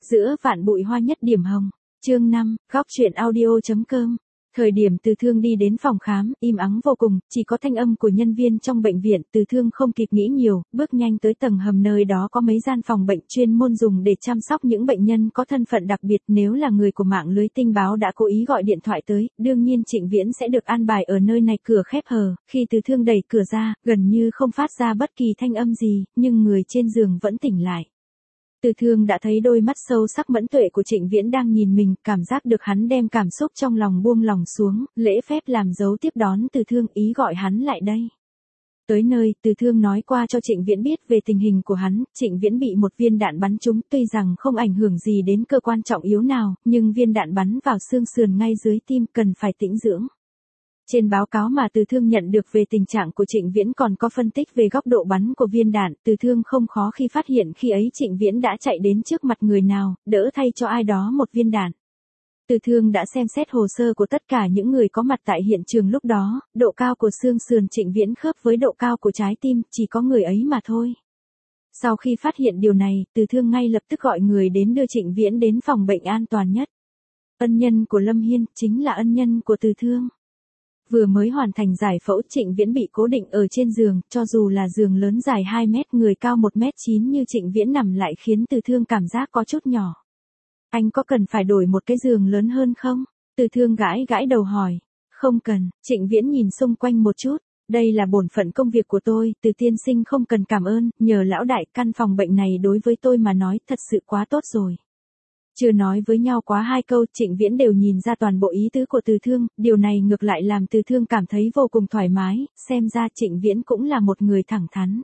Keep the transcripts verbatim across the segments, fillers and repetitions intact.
Giữa vạn bụi hoa nhất điểm hồng. Chương năm, góc truyện audio.com. Thời điểm Từ Thương đi đến phòng khám, im ắng vô cùng, chỉ có thanh âm của nhân viên trong bệnh viện. Từ Thương không kịp nghĩ nhiều, bước nhanh tới tầng hầm, nơi đó có mấy gian phòng bệnh chuyên môn dùng để chăm sóc những bệnh nhân có thân phận đặc biệt. Nếu là người của mạng lưới tình báo đã cố ý gọi điện thoại tới, đương nhiên Trịnh Viễn sẽ được an bài ở nơi này. Cửa khép hờ, khi Từ Thương đẩy cửa ra, gần như không phát ra bất kỳ thanh âm gì, nhưng người trên giường vẫn tỉnh lại. Từ Thương đã thấy đôi mắt sâu sắc mẫn tuệ của Trịnh Viễn đang nhìn mình, cảm giác được hắn đem cảm xúc trong lòng buông lòng xuống, lễ phép làm dấu tiếp đón Từ Thương, ý gọi hắn lại đây. Tới nơi, Từ Thương nói qua cho Trịnh Viễn biết về tình hình của hắn. Trịnh Viễn bị một viên đạn bắn trúng, tuy rằng không ảnh hưởng gì đến cơ quan trọng yếu nào, nhưng viên đạn bắn vào xương sườn ngay dưới tim, cần phải tĩnh dưỡng. Trên báo cáo mà Từ Thương nhận được về tình trạng của Trịnh Viễn còn có phân tích về góc độ bắn của viên đạn. Từ Thương không khó khi phát hiện khi ấy Trịnh Viễn đã chạy đến trước mặt người nào, đỡ thay cho ai đó một viên đạn. Từ Thương đã xem xét hồ sơ của tất cả những người có mặt tại hiện trường lúc đó, độ cao của xương sườn Trịnh Viễn khớp với độ cao của trái tim, chỉ có người ấy mà thôi. Sau khi phát hiện điều này, Từ Thương ngay lập tức gọi người đến đưa Trịnh Viễn đến phòng bệnh an toàn nhất. Ân nhân của Lâm Hiên chính là ân nhân của Từ Thương. Vừa mới hoàn thành giải phẫu, Trịnh Viễn bị cố định ở trên giường, cho dù là giường lớn dài hai mét, người cao một mét chín như Trịnh Viễn nằm lại khiến Từ Thương cảm giác có chút nhỏ. Anh có cần phải đổi một cái giường lớn hơn không? Từ Thương gãi gãi đầu hỏi. Không cần. Trịnh Viễn nhìn xung quanh một chút. Đây là bổn phận công việc của tôi, Từ tiên sinh không cần cảm ơn, nhờ lão đại, căn phòng bệnh này đối với tôi mà nói thật sự quá tốt rồi. Chưa nói với nhau quá hai câu, Trịnh Viễn đều nhìn ra toàn bộ ý tứ của Từ Thương, điều này ngược lại làm Từ Thương cảm thấy vô cùng thoải mái, xem ra Trịnh Viễn cũng là một người thẳng thắn.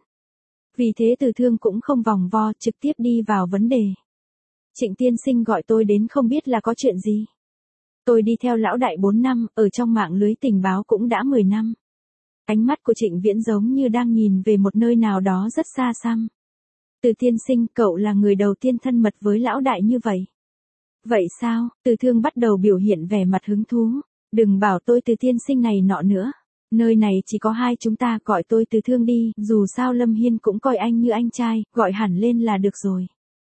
Vì thế Từ Thương cũng không vòng vo, trực tiếp đi vào vấn đề. Trịnh tiên sinh gọi tôi đến không biết là có chuyện gì. Tôi đi theo lão đại bốn năm, ở trong mạng lưới tình báo cũng đã mười năm. Ánh mắt của Trịnh Viễn giống như đang nhìn về một nơi nào đó rất xa xăm. Từ tiên sinh, cậu là người đầu tiên thân mật với lão đại như vậy. Vậy sao? Từ Thương bắt đầu biểu hiện vẻ mặt hứng thú. Đừng bảo tôi Từ tiên sinh này nọ nữa. Nơi này chỉ có hai chúng ta, gọi tôi Từ Thương đi, dù sao Lâm Hiên cũng coi anh như anh trai, gọi hẳn lên là được rồi.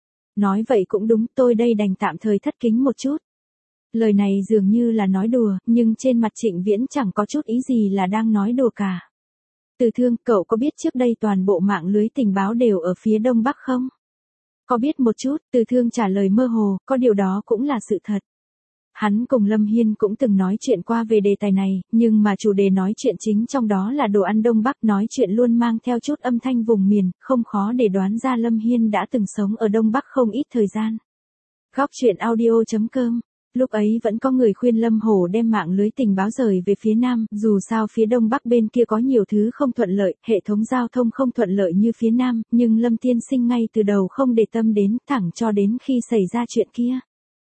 Nói vậy cũng đúng, tôi đây đành tạm thời thất kính một chút. Lời này dường như là nói đùa, nhưng trên mặt Trịnh Viễn chẳng có chút ý gì là đang nói đùa cả. Từ Thương, cậu có biết trước đây toàn bộ mạng lưới tình báo đều ở phía đông bắc không? Có biết một chút, Từ Thương trả lời mơ hồ, có điều đó cũng là sự thật. Hắn cùng Lâm Hiên cũng từng nói chuyện qua về đề tài này, nhưng mà chủ đề nói chuyện chính trong đó là đồ ăn Đông Bắc, nói chuyện luôn mang theo chút âm thanh vùng miền, không khó để đoán ra Lâm Hiên đã từng sống ở Đông Bắc không ít thời gian. Góc truyện audio.com. Lúc ấy vẫn có người khuyên Lâm Hổ đem mạng lưới tình báo rời về phía Nam, dù sao phía Đông Bắc bên kia có nhiều thứ không thuận lợi, hệ thống giao thông không thuận lợi như phía Nam, nhưng Lâm tiên sinh ngay từ đầu không để tâm đến, thẳng cho đến khi xảy ra chuyện kia.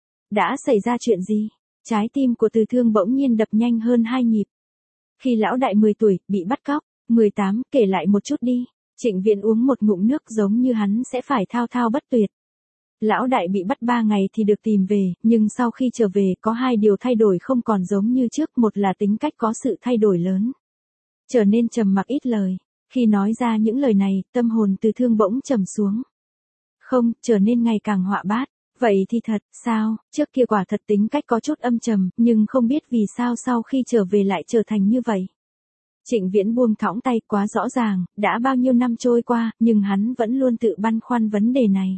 Đã xảy ra chuyện gì? Trái tim của Từ Thương bỗng nhiên đập nhanh hơn hai nhịp. Khi lão đại mười tuổi, bị bắt cóc, mười tám, kể lại một chút đi. Trịnh Viễn uống một ngụm nước giống như hắn sẽ phải thao thao bất tuyệt. Lão đại bị bắt ba ngày thì được tìm về, nhưng sau khi trở về có hai điều thay đổi không còn giống như trước, một là tính cách có sự thay đổi lớn. Trở nên trầm mặc ít lời. Khi nói ra những lời này, tâm hồn Từ Thương bỗng trầm xuống. Không, trở nên ngày càng họa bát. Vậy thì thật, sao, trước kia quả thật tính cách có chút âm trầm, nhưng không biết vì sao sau khi trở về lại trở thành như vậy. Trịnh Viễn buông thõng tay, quá rõ ràng, đã bao nhiêu năm trôi qua, nhưng hắn vẫn luôn tự băn khoăn vấn đề này.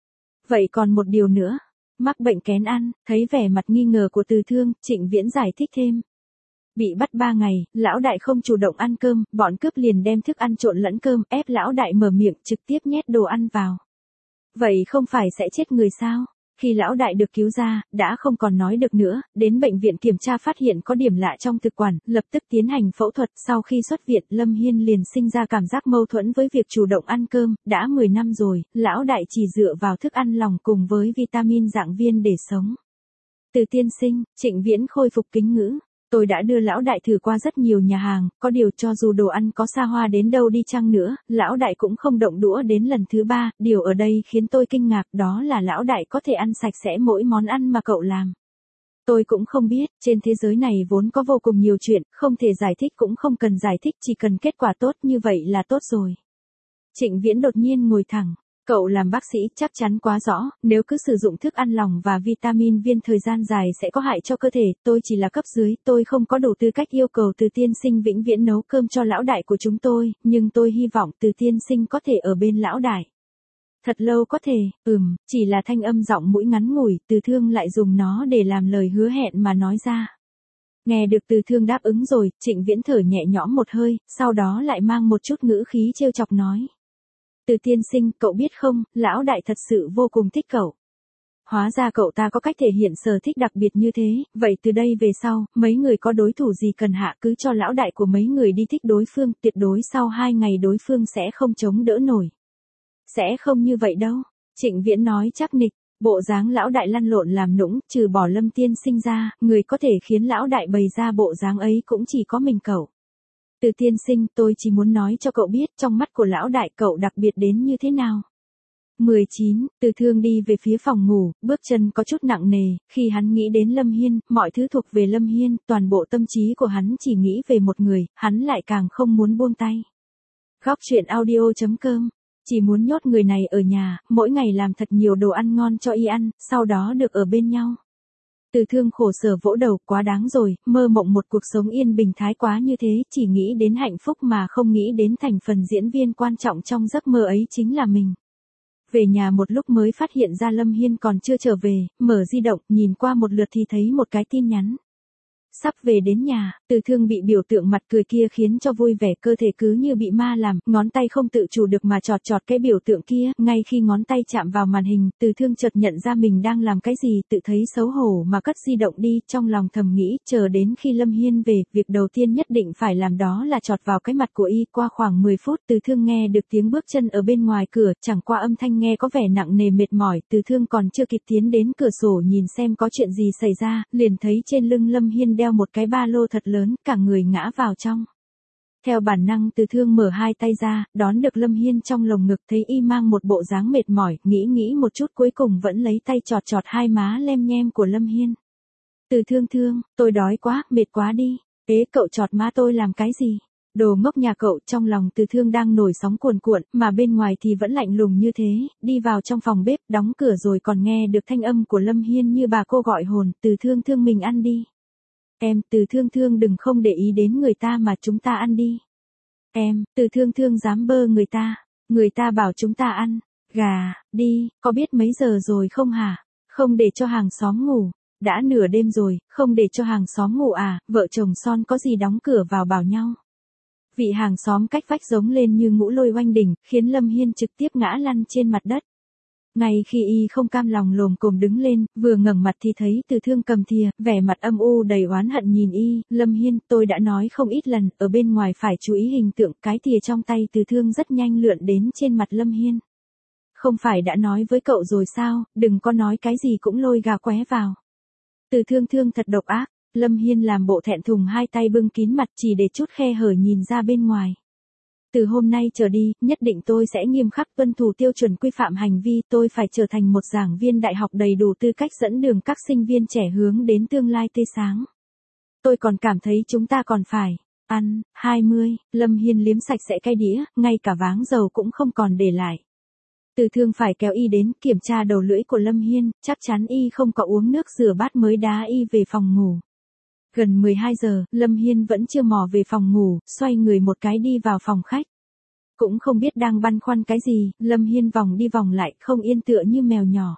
Vậy còn một điều nữa, mắc bệnh kén ăn, thấy vẻ mặt nghi ngờ của Từ Thương, Trịnh Viễn giải thích thêm. Bị bắt ba ngày, lão đại không chủ động ăn cơm, bọn cướp liền đem thức ăn trộn lẫn cơm, ép lão đại mở miệng trực tiếp nhét đồ ăn vào. Vậy không phải sẽ chết người sao? Khi lão đại được cứu ra, đã không còn nói được nữa, đến bệnh viện kiểm tra phát hiện có điểm lạ trong thực quản, lập tức tiến hành phẫu thuật. Sau khi xuất viện, Lâm Hiên liền sinh ra cảm giác mâu thuẫn với việc chủ động ăn cơm, đã mười năm rồi, lão đại chỉ dựa vào thức ăn lỏng cùng với vitamin dạng viên để sống. Từ tiên sinh, Trịnh Viễn khôi phục kính ngữ. Tôi đã đưa lão đại thử qua rất nhiều nhà hàng, có điều cho dù đồ ăn có xa hoa đến đâu đi chăng nữa, lão đại cũng không động đũa đến lần thứ ba, điều ở đây khiến tôi kinh ngạc đó là lão đại có thể ăn sạch sẽ mỗi món ăn mà cậu làm. Tôi cũng không biết, trên thế giới này vốn có vô cùng nhiều chuyện, không thể giải thích cũng không cần giải thích, chỉ cần kết quả tốt như vậy là tốt rồi. Trịnh Viễn đột nhiên ngồi thẳng. Cậu làm bác sĩ chắc chắn quá rõ, nếu cứ sử dụng thức ăn lỏng và vitamin viên thời gian dài sẽ có hại cho cơ thể, tôi chỉ là cấp dưới, tôi không có đủ tư cách yêu cầu Từ tiên sinh vĩnh viễn nấu cơm cho lão đại của chúng tôi, nhưng tôi hy vọng Từ tiên sinh có thể ở bên lão đại. Thật lâu có thể, ừm, chỉ là thanh âm giọng mũi ngắn ngủi, Từ Thương lại dùng nó để làm lời hứa hẹn mà nói ra. Nghe được Từ Thương đáp ứng rồi, Trịnh Viễn thở nhẹ nhõm một hơi, sau đó lại mang một chút ngữ khí trêu chọc nói. Từ tiên sinh, cậu biết không, lão đại thật sự vô cùng thích cậu. Hóa ra cậu ta có cách thể hiện sở thích đặc biệt như thế, vậy từ đây về sau, mấy người có đối thủ gì cần hạ cứ cho lão đại của mấy người đi thích đối phương, tuyệt đối sau hai ngày đối phương sẽ không chống đỡ nổi. Sẽ không như vậy đâu, Trịnh Viễn nói chắc nịch, bộ dáng lão đại lăn lộn làm nũng, trừ bỏ Lâm tiên sinh ra, người có thể khiến lão đại bày ra bộ dáng ấy cũng chỉ có mình cậu. Từ tiên sinh, tôi chỉ muốn nói cho cậu biết, trong mắt của lão đại cậu đặc biệt đến như thế nào. mười chín, Từ Thương đi về phía phòng ngủ, bước chân có chút nặng nề, khi hắn nghĩ đến Lâm Hiên, mọi thứ thuộc về Lâm Hiên, toàn bộ tâm trí của hắn chỉ nghĩ về một người, hắn lại càng không muốn buông tay. Góc truyện audio chấm com, chỉ muốn nhốt người này ở nhà, mỗi ngày làm thật nhiều đồ ăn ngon cho y ăn, sau đó được ở bên nhau. Từ Thương khổ sở vỗ đầu, quá đáng rồi, mơ mộng một cuộc sống yên bình thái quá như thế, chỉ nghĩ đến hạnh phúc mà không nghĩ đến thành phần diễn viên quan trọng trong giấc mơ ấy chính là mình. Về nhà một lúc mới phát hiện ra Lâm Hiên còn chưa trở về, mở di động, nhìn qua một lượt thì thấy một cái tin nhắn. Sắp về đến nhà, Từ Thương bị biểu tượng mặt cười kia khiến cho vui vẻ, cơ thể cứ như bị ma làm, ngón tay không tự chủ được mà chọt chọt cái biểu tượng kia, ngay khi ngón tay chạm vào màn hình, Từ Thương chợt nhận ra mình đang làm cái gì, tự thấy xấu hổ mà cất di động đi, trong lòng thầm nghĩ, chờ đến khi Lâm Hiên về, việc đầu tiên nhất định phải làm đó là chọt vào cái mặt của y. Qua khoảng mười phút, Từ Thương nghe được tiếng bước chân ở bên ngoài cửa, chẳng qua âm thanh nghe có vẻ nặng nề mệt mỏi, Từ Thương còn chưa kịp tiến đến cửa sổ nhìn xem có chuyện gì xảy ra, liền thấy trên lưng Lâm Hiên đeo một cái ba lô thật lớn, cả người ngã vào trong. Theo bản năng Từ Thương mở hai tay ra, đón được Lâm Hiên trong lồng ngực, thấy y mang một bộ dáng mệt mỏi, nghĩ nghĩ một chút cuối cùng vẫn lấy tay chọt chọt hai má lem nhem của Lâm Hiên. Từ Thương thương, tôi đói quá, mệt quá đi. Ế, cậu chọt má tôi làm cái gì? Đồ ngốc nhà cậu. Trong lòng Từ Thương đang nổi sóng cuồn cuộn, mà bên ngoài thì vẫn lạnh lùng như thế, đi vào trong phòng bếp, đóng cửa rồi còn nghe được thanh âm của Lâm Hiên như bà cô gọi hồn, Từ Thương thương mình ăn đi. Em, Từ Thương thương đừng không để ý đến người ta mà chúng ta ăn đi. Em, Từ Thương thương dám bơ người ta, người ta bảo chúng ta ăn, gà, đi, có biết mấy giờ rồi không hả? Không để cho hàng xóm ngủ, đã nửa đêm rồi, không để cho hàng xóm ngủ à, vợ chồng son có gì đóng cửa vào bảo nhau. Vị hàng xóm cách vách giống lên như ngũ lôi oanh đỉnh, khiến Lâm Hiên trực tiếp ngã lăn trên mặt đất. Ngay khi y không cam lòng lồm cồm đứng lên, vừa ngẩng mặt thì thấy Từ Thương cầm thìa, vẻ mặt âm u đầy oán hận nhìn y. Lâm Hiên, tôi đã nói không ít lần, ở bên ngoài phải chú ý hình tượng. Cái thìa trong tay Từ Thương rất nhanh lượn đến trên mặt Lâm Hiên. Không phải đã nói với cậu rồi sao, đừng có nói cái gì cũng lôi gà qué vào. Từ Thương thương thật độc ác. Lâm Hiên làm bộ thẹn thùng, hai tay bưng kín mặt chỉ để chút khe hở nhìn ra bên ngoài. Từ hôm nay trở đi, nhất định tôi sẽ nghiêm khắc tuân thủ tiêu chuẩn quy phạm hành vi, tôi phải trở thành một giảng viên đại học đầy đủ tư cách dẫn đường các sinh viên trẻ hướng đến tương lai tươi sáng. Tôi còn cảm thấy chúng ta còn phải ăn. hai mươi, Lâm Hiên liếm sạch sẽ cái đĩa, ngay cả váng dầu cũng không còn để lại. Từ Thương phải kéo y đến kiểm tra đầu lưỡi của Lâm Hiên, chắc chắn y không có uống nước rửa bát mới đá y về phòng ngủ. Gần mười hai giờ, Lâm Hiên vẫn chưa mò về phòng ngủ, xoay người một cái đi vào phòng khách. Cũng không biết đang băn khoăn cái gì, Lâm Hiên vòng đi vòng lại, không yên tựa như mèo nhỏ.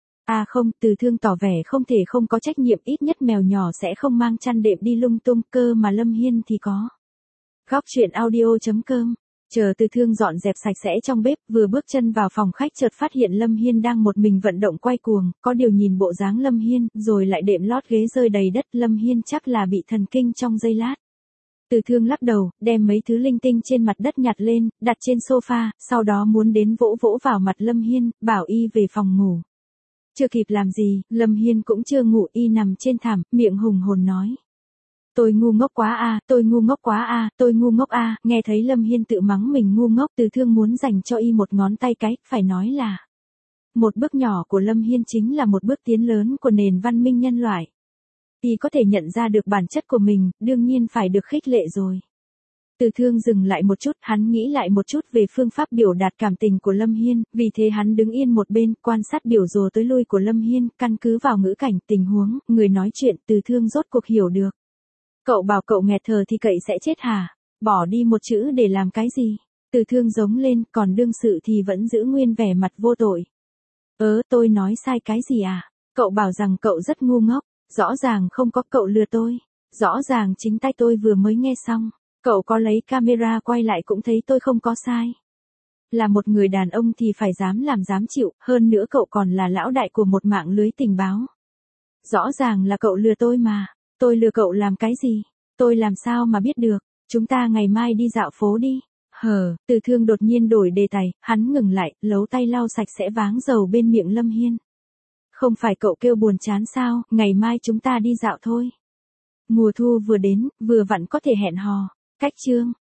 À không, Từ Thương tỏ vẻ không thể không có trách nhiệm, ít nhất mèo nhỏ sẽ không mang chăn đệm đi lung tung, cơ mà Lâm Hiên thì có. Góc truyện audio chấm com. Chờ Từ Thương dọn dẹp sạch sẽ trong bếp, vừa bước chân vào phòng khách chợt phát hiện Lâm Hiên đang một mình vận động quay cuồng, có điều nhìn bộ dáng Lâm Hiên, rồi lại đệm lót ghế rơi đầy đất, Lâm Hiên chắc là bị thần kinh trong giây lát. Từ Thương lắc đầu, đem mấy thứ linh tinh trên mặt đất nhặt lên, đặt trên sofa, sau đó muốn đến vỗ vỗ vào mặt Lâm Hiên, bảo y về phòng ngủ. Chưa kịp làm gì, Lâm Hiên cũng chưa ngủ, y nằm trên thảm, miệng hùng hồn nói. Tôi ngu ngốc quá a, tôi ngu ngốc quá a, tôi ngu ngốc a. Nghe thấy Lâm Hiên tự mắng mình ngu ngốc, Từ Thương muốn dành cho y một ngón tay cái, phải nói là một bước nhỏ của Lâm Hiên chính là một bước tiến lớn của nền văn minh nhân loại. Y có thể nhận ra được bản chất của mình, đương nhiên phải được khích lệ rồi. Từ Thương dừng lại một chút, hắn nghĩ lại một chút về phương pháp biểu đạt cảm tình của Lâm Hiên, vì thế hắn đứng yên một bên, quan sát biểu rồ tới lui của Lâm Hiên, căn cứ vào ngữ cảnh, tình huống, người nói chuyện, Từ Thương rốt cuộc hiểu được. Cậu bảo cậu nghẹt thở thì cậy sẽ chết hả? Bỏ đi một chữ để làm cái gì? Từ Thương giống lên, còn đương sự thì vẫn giữ nguyên vẻ mặt vô tội. Ớ, tôi nói sai cái gì à? Cậu bảo rằng cậu rất ngu ngốc, rõ ràng không có, cậu lừa tôi. Rõ ràng chính tay tôi vừa mới nghe xong. Cậu có lấy camera quay lại cũng thấy tôi không có sai. Là một người đàn ông thì phải dám làm dám chịu, hơn nữa cậu còn là lão đại của một mạng lưới tình báo. Rõ ràng là cậu lừa tôi mà. Tôi lừa cậu làm cái gì? Tôi làm sao mà biết được? Chúng ta ngày mai đi dạo phố đi. Hờ, Từ Thương đột nhiên đổi đề tài, hắn ngừng lại, lấu tay lau sạch sẽ váng dầu bên miệng Lâm Hiên. Không phải cậu kêu buồn chán sao, ngày mai chúng ta đi dạo thôi. Mùa thu vừa đến, vừa vặn có thể hẹn hò. Cách chương.